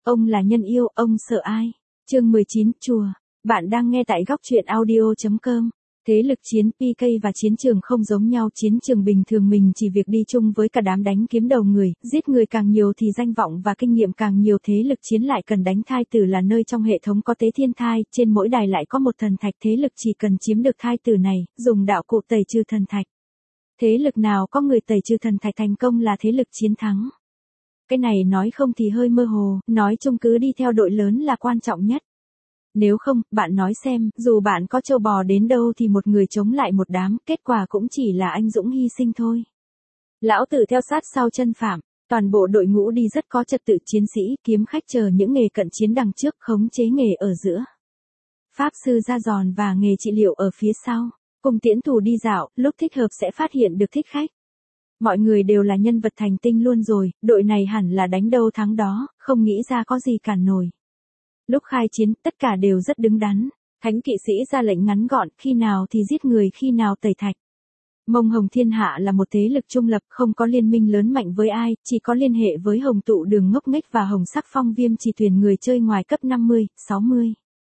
Ông là nhân yêu, ông sợ ai? Chương 19, chùa. Bạn đang nghe tại góc truyện audio.com. Thế lực chiến PK và chiến trường không giống nhau. Chiến trường bình thường mình chỉ việc đi chung với cả đám đánh kiếm đầu người, giết người càng nhiều thì danh vọng và kinh nghiệm càng nhiều. Thế lực chiến lại cần đánh thai tử là nơi trong hệ thống có tế thiên thai, trên mỗi đài lại có một thần thạch. Thế lực chỉ cần chiếm được thai tử này, dùng đạo cụ tẩy trừ thần thạch. Thế lực nào có người tẩy trừ thần thạch thành công là thế lực chiến thắng. Cái này nói không thì hơi mơ hồ, nói chung cứ đi theo đội lớn là quan trọng nhất. Nếu không, bạn nói xem, dù bạn có trâu bò đến đâu thì một người chống lại một đám, kết quả cũng chỉ là anh dũng hy sinh thôi. Lão Tử theo sát sau chân Phạm, toàn bộ đội ngũ đi rất có trật tự, chiến sĩ, kiếm khách chờ những nghề cận chiến đằng trước, khống chế nghề ở giữa. Pháp sư ra giòn và nghề trị liệu ở phía sau, cùng tiễn thủ đi dạo, lúc thích hợp sẽ phát hiện được thích khách. Mọi người đều là nhân vật thành tinh luôn rồi, đội này hẳn là đánh đâu thắng đó, không nghĩ ra có gì cản nổi. Lúc khai chiến, tất cả đều rất đứng đắn. Thánh kỵ sĩ ra lệnh ngắn gọn, khi nào thì giết người, khi nào tẩy thạch. Mông Hồng Thiên Hạ là một thế lực trung lập, không có liên minh lớn mạnh với ai, chỉ có liên hệ với Hồng Tụ Đường ngốc nghếch và Hồng Sắc Phong Viêm chỉ tuyển người chơi ngoài cấp 50, 60.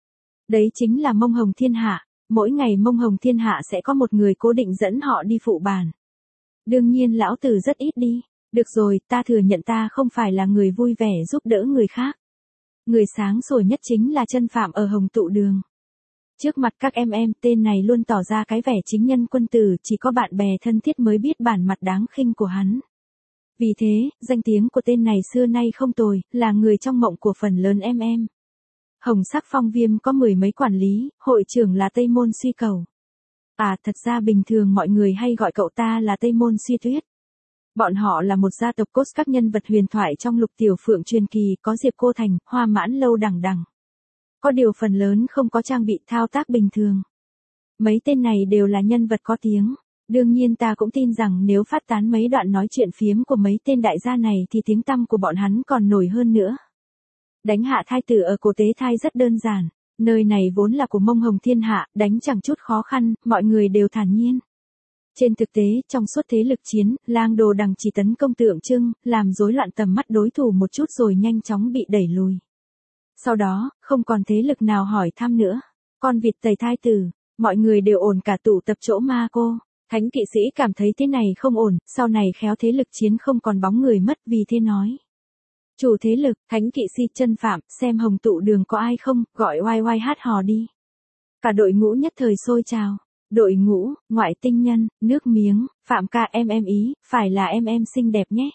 Đấy chính là Mông Hồng Thiên Hạ. Mỗi ngày Mông Hồng Thiên Hạ sẽ có một người cố định dẫn họ đi phụ bàn. Đương nhiên lão tử rất ít đi. Được rồi, ta thừa nhận ta không phải là người vui vẻ giúp đỡ người khác. Người sáng sủa nhất chính là chân Phạm ở Hồng Tụ Đường. Trước mặt các em, tên này luôn tỏ ra cái vẻ chính nhân quân tử, chỉ có bạn bè thân thiết mới biết bản mặt đáng khinh của hắn. Vì thế, danh tiếng của tên này xưa nay không tồi, là người trong mộng của phần lớn em. Hồng Sắc Phong Viêm có mười mấy quản lý, hội trưởng là Tây Môn Suy Cầu. À, thật ra bình thường mọi người hay gọi cậu ta là Tây Môn Suy Tuyết. Bọn họ là một gia tộc cốt các nhân vật huyền thoại trong Lục Tiểu Phượng truyền kỳ, có Diệp Cô Thành, Hoa Mãn Lâu đằng đằng. Có điều phần lớn không có trang bị thao tác bình thường. Mấy tên này đều là nhân vật có tiếng. Đương nhiên ta cũng tin rằng nếu phát tán mấy đoạn nói chuyện phiếm của mấy tên đại gia này thì tiếng tăm của bọn hắn còn nổi hơn nữa. Đánh hạ thai tử ở cổ tế thai rất đơn giản. Nơi này vốn là của Mông Hồng Thiên Hạ, đánh chẳng chút khó khăn, mọi người đều thản nhiên. Trên thực tế, trong suốt thế lực chiến, Lang Đồ Đằng chỉ tấn công tượng trưng, làm rối loạn tầm mắt đối thủ một chút rồi nhanh chóng bị đẩy lùi. Sau đó, không còn thế lực nào hỏi thăm nữa. Con vịt tẩy thai tử, mọi người đều ổn cả tụ tập chỗ ma cô. Thánh kỵ sĩ cảm thấy thế này không ổn, sau này khéo thế lực chiến không còn bóng người mất, vì thế nói. Chủ thế lực, Thánh kỵ sĩ chân Phạm, xem Hồng Tụ Đường có ai không, gọi oai oai hát hò đi. Cả đội ngũ nhất thời sôi trào. Đội ngũ, ngoại tinh nhân, nước miếng, Phạm ca em ý, phải là em xinh đẹp nhé.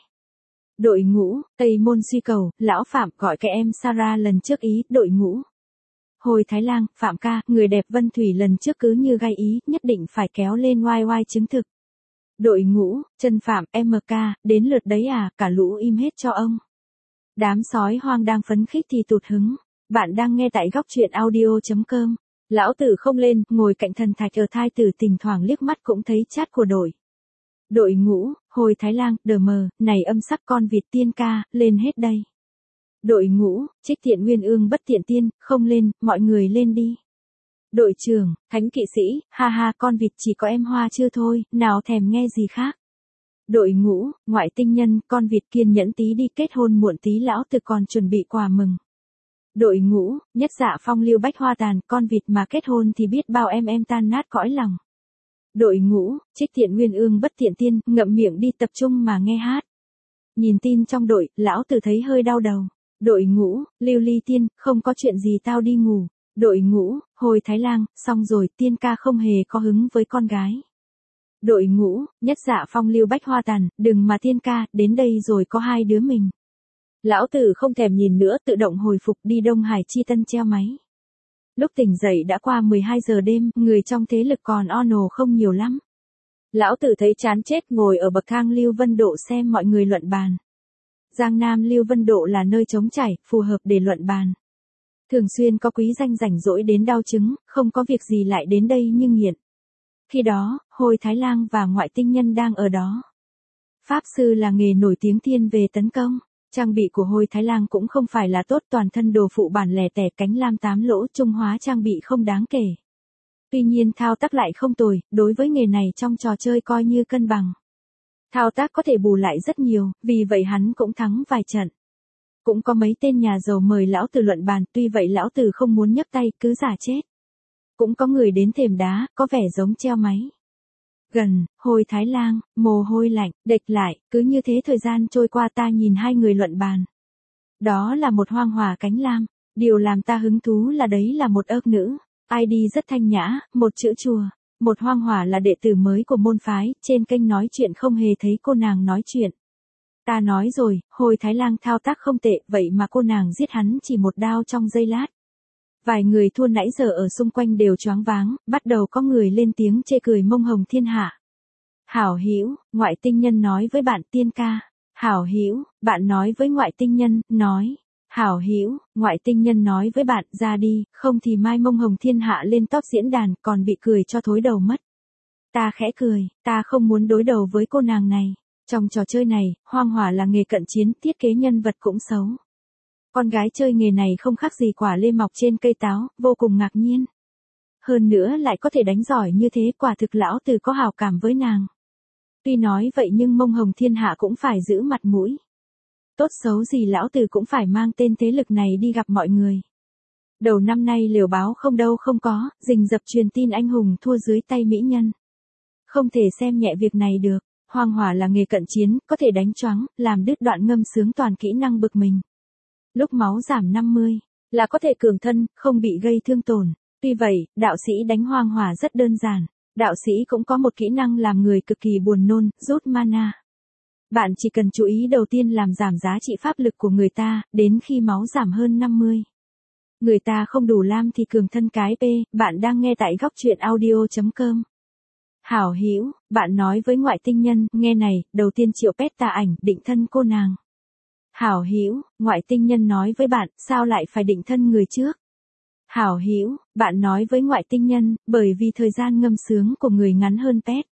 Đội ngũ, Tây Môn Suy Cầu, lão Phạm gọi cái em Sarah lần trước ý, đội ngũ. Hồi Thái Lang, Phạm ca, người đẹp Vân Thủy lần trước cứ như gai ý, nhất định phải kéo lên oai oai chứng thực. Đội ngũ, chân Phạm, MK, đến lượt đấy à, cả lũ im hết cho ông. Đám sói hoang đang phấn khích thì tụt hứng. Bạn đang nghe tại góc truyện audio.com. Lão Tử không lên, ngồi cạnh thần thạch ở thai tử, thỉnh thoảng liếc mắt cũng thấy chat của đội. Đội ngũ, Hồi Thái Lang, đờ mờ, này âm sắc con vịt tiên ca, lên hết đây. Đội ngũ, Trích Tiện Nguyên Ương bất tiện tiên, không lên, mọi người lên đi. Đội trưởng, Thánh kỵ sĩ, ha ha, con vịt chỉ có em Hoa chưa thôi, nào thèm nghe gì khác. Đội ngũ, ngoại tinh nhân, con vịt kiên nhẫn tí đi, kết hôn muộn tí lão tử còn chuẩn bị quà mừng. Đội ngũ, Nhất Dạ Phong Lưu Bách Hoa tàn, con vịt mà kết hôn thì biết bao em tan nát cõi lòng. Đội ngũ, Trích Tiện Nguyên Ương bất tiện tiên, ngậm miệng đi, tập trung mà nghe hát. Nhìn tin trong đội, lão tử thấy hơi đau đầu. Đội ngũ, Lưu Ly Tiên, không có chuyện gì tao đi ngủ. Đội ngũ, Hồi Thái Lang, xong rồi, tiên ca không hề có hứng với con gái. Đội ngũ, Nhất Dạ Phong Lưu Bách Hoa tàn, đừng mà tiên ca, đến đây rồi có hai đứa mình. Lão tử không thèm nhìn nữa, tự động hồi phục đi Đông Hải Chi Tân treo máy. Lúc tỉnh dậy đã qua 12 giờ đêm, người trong thế lực còn ono không nhiều lắm. Lão tử thấy chán chết, ngồi ở bậc thang Lưu Vân Độ xem mọi người luận bàn. Giang Nam Lưu Vân Độ là nơi trống trải, phù hợp để luận bàn. Thường xuyên có quý danh rảnh rỗi đến đau chứng, không có việc gì lại đến đây như nghiện. Khi đó, Hồi Thái Lang và ngoại tinh nhân đang ở đó. Pháp sư là nghề nổi tiếng thiên về tấn công. Trang bị của Hồi Thái Lang cũng không phải là tốt, toàn thân đồ phụ bản lẻ tẻ, cánh lam 8 lỗ, trung hóa trang bị không đáng kể. Tuy nhiên thao tác lại không tồi, đối với nghề này trong trò chơi coi như cân bằng. Thao tác có thể bù lại rất nhiều, vì vậy hắn cũng thắng vài trận. Cũng có mấy tên nhà giàu mời lão tử luận bàn, tuy vậy lão tử không muốn nhấc tay, cứ giả chết. Cũng có người đến thềm đá, có vẻ giống treo máy. Gần, Hồi Thái Lang, mồ hôi lạnh, địch lại, cứ như thế thời gian trôi qua ta nhìn hai người luận bàn. Đó là một hoang hỏa cánh lam, điều làm ta hứng thú là đấy là một ớt nữ, ID rất thanh nhã, một chữ chùa. Một hoang hỏa là đệ tử mới của môn phái, trên kênh nói chuyện không hề thấy cô nàng nói chuyện. Ta nói rồi, Hồi Thái Lang thao tác không tệ, vậy mà cô nàng giết hắn chỉ một đao trong giây lát. Vài người thua nãy giờ ở xung quanh đều choáng váng, bắt đầu có người lên tiếng chê cười mông hồng thiên hạ. Hảo hữu, ngoại tinh nhân nói với bạn tiên ca. Hảo hữu, bạn nói với ngoại tinh nhân, nói. Hảo hữu, ngoại tinh nhân nói với bạn, ra đi, không thì mai mông hồng thiên hạ lên top diễn đàn, còn bị cười cho thối đầu mất. Ta khẽ cười, ta không muốn đối đầu với cô nàng này. Trong trò chơi này, hoang hỏa là nghề cận chiến, thiết kế nhân vật cũng xấu. Con gái chơi nghề này không khác gì quả lê mọc trên cây táo, vô cùng ngạc nhiên. Hơn nữa lại có thể đánh giỏi như thế, quả thực lão tử có hảo cảm với nàng. Tuy nói vậy nhưng mông hồng thiên hạ cũng phải giữ mặt mũi. Tốt xấu gì lão tử cũng phải mang tên thế lực này đi gặp mọi người. Đầu năm nay liều báo không đâu không có, rình rập truyền tin anh hùng thua dưới tay mỹ nhân. Không thể xem nhẹ việc này được, hoang hỏa là nghề cận chiến, có thể đánh choáng, làm đứt đoạn ngâm sướng toàn kỹ năng bực mình. Lúc máu giảm 50, là có thể cường thân, không bị gây thương tổn. Tuy vậy, đạo sĩ đánh hoang hỏa rất đơn giản. Đạo sĩ cũng có một kỹ năng làm người cực kỳ buồn nôn, rút mana. Bạn chỉ cần chú ý đầu tiên làm giảm giá trị pháp lực của người ta, đến khi máu giảm hơn 50. Người ta không đủ lam thì cường thân cái P, bạn đang nghe tại góc truyện audio.com. Hảo hữu, bạn nói với ngoại tinh nhân, nghe này, đầu tiên triệu pet tà ảnh, định thân cô nàng. Hảo hữu, ngoại tinh nhân nói với bạn, sao lại phải định thân người trước? Hảo hữu, bạn nói với ngoại tinh nhân, bởi vì thời gian ngâm sướng của người ngắn hơn pet.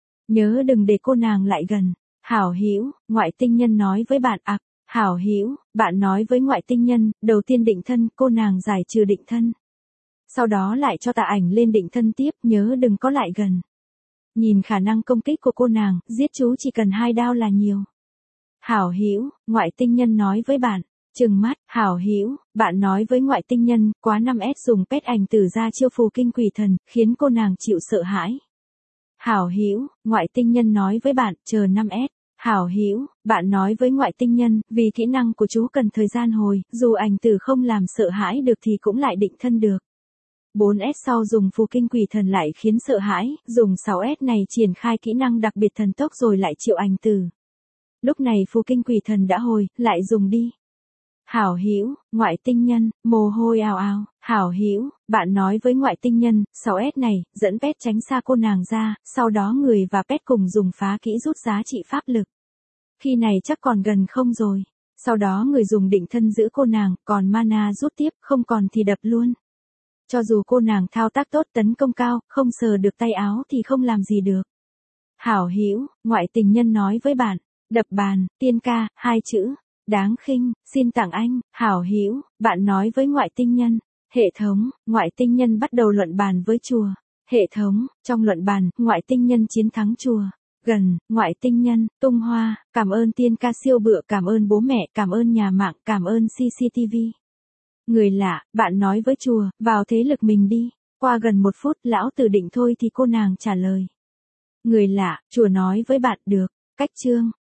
Nhớ đừng để cô nàng lại gần. Hảo hữu, ngoại tinh nhân nói với bạn ạc. Hảo hữu, bạn nói với ngoại tinh nhân, đầu tiên định thân, cô nàng giải trừ định thân. Sau đó lại cho tà ảnh lên định thân tiếp, nhớ đừng có lại gần. Nhìn khả năng công kích của cô nàng, giết chú chỉ cần 2 đao là nhiều. Hảo hữu, ngoại tinh nhân nói với bạn. Trừng mắt, hảo hữu, bạn nói với ngoại tinh nhân, quá 5S dùng pet ảnh tử ra chiêu phù kinh quỷ thần, khiến cô nàng chịu sợ hãi. Hảo hữu, ngoại tinh nhân nói với bạn, chờ 5S. Hảo hữu, bạn nói với ngoại tinh nhân, vì kỹ năng của chú cần thời gian hồi, dù ảnh tử không làm sợ hãi được thì cũng lại định thân được. 4S sau dùng phù kinh quỷ thần lại khiến sợ hãi, dùng 6S này triển khai kỹ năng đặc biệt thần tốc rồi lại triệu ảnh tử. Lúc này phù kinh quỷ thần đã hồi, lại dùng đi. Hảo hữu, ngoại tinh nhân, mồ hôi ào ào. Hảo hữu, bạn nói với ngoại tinh nhân, 6S này, dẫn pet tránh xa cô nàng ra, sau đó người và pet cùng dùng phá kỹ rút giá trị pháp lực. Khi này chắc còn gần không rồi. Sau đó người dùng định thân giữ cô nàng, còn mana rút tiếp, không còn thì đập luôn. Cho dù cô nàng thao tác tốt tấn công cao, không sờ được tay áo thì không làm gì được. Hảo hữu, ngoại tình nhân nói với bạn, đập bàn, tiên ca, 2 chữ. Đáng khinh, xin tặng anh, hảo hữu, bạn nói với ngoại tinh nhân. Hệ thống, ngoại tinh nhân bắt đầu luận bàn với chùa. Hệ thống, trong luận bàn, ngoại tinh nhân chiến thắng chùa. Gần, ngoại tinh nhân, tung hoa, cảm ơn tiên ca siêu bựa, cảm ơn bố mẹ, cảm ơn nhà mạng, cảm ơn CCTV. Người lạ, bạn nói với chùa, vào thế lực mình đi. Qua gần 1 phút, lão tử định thôi thì cô nàng trả lời. Người lạ, chùa nói với bạn, được, cách chương.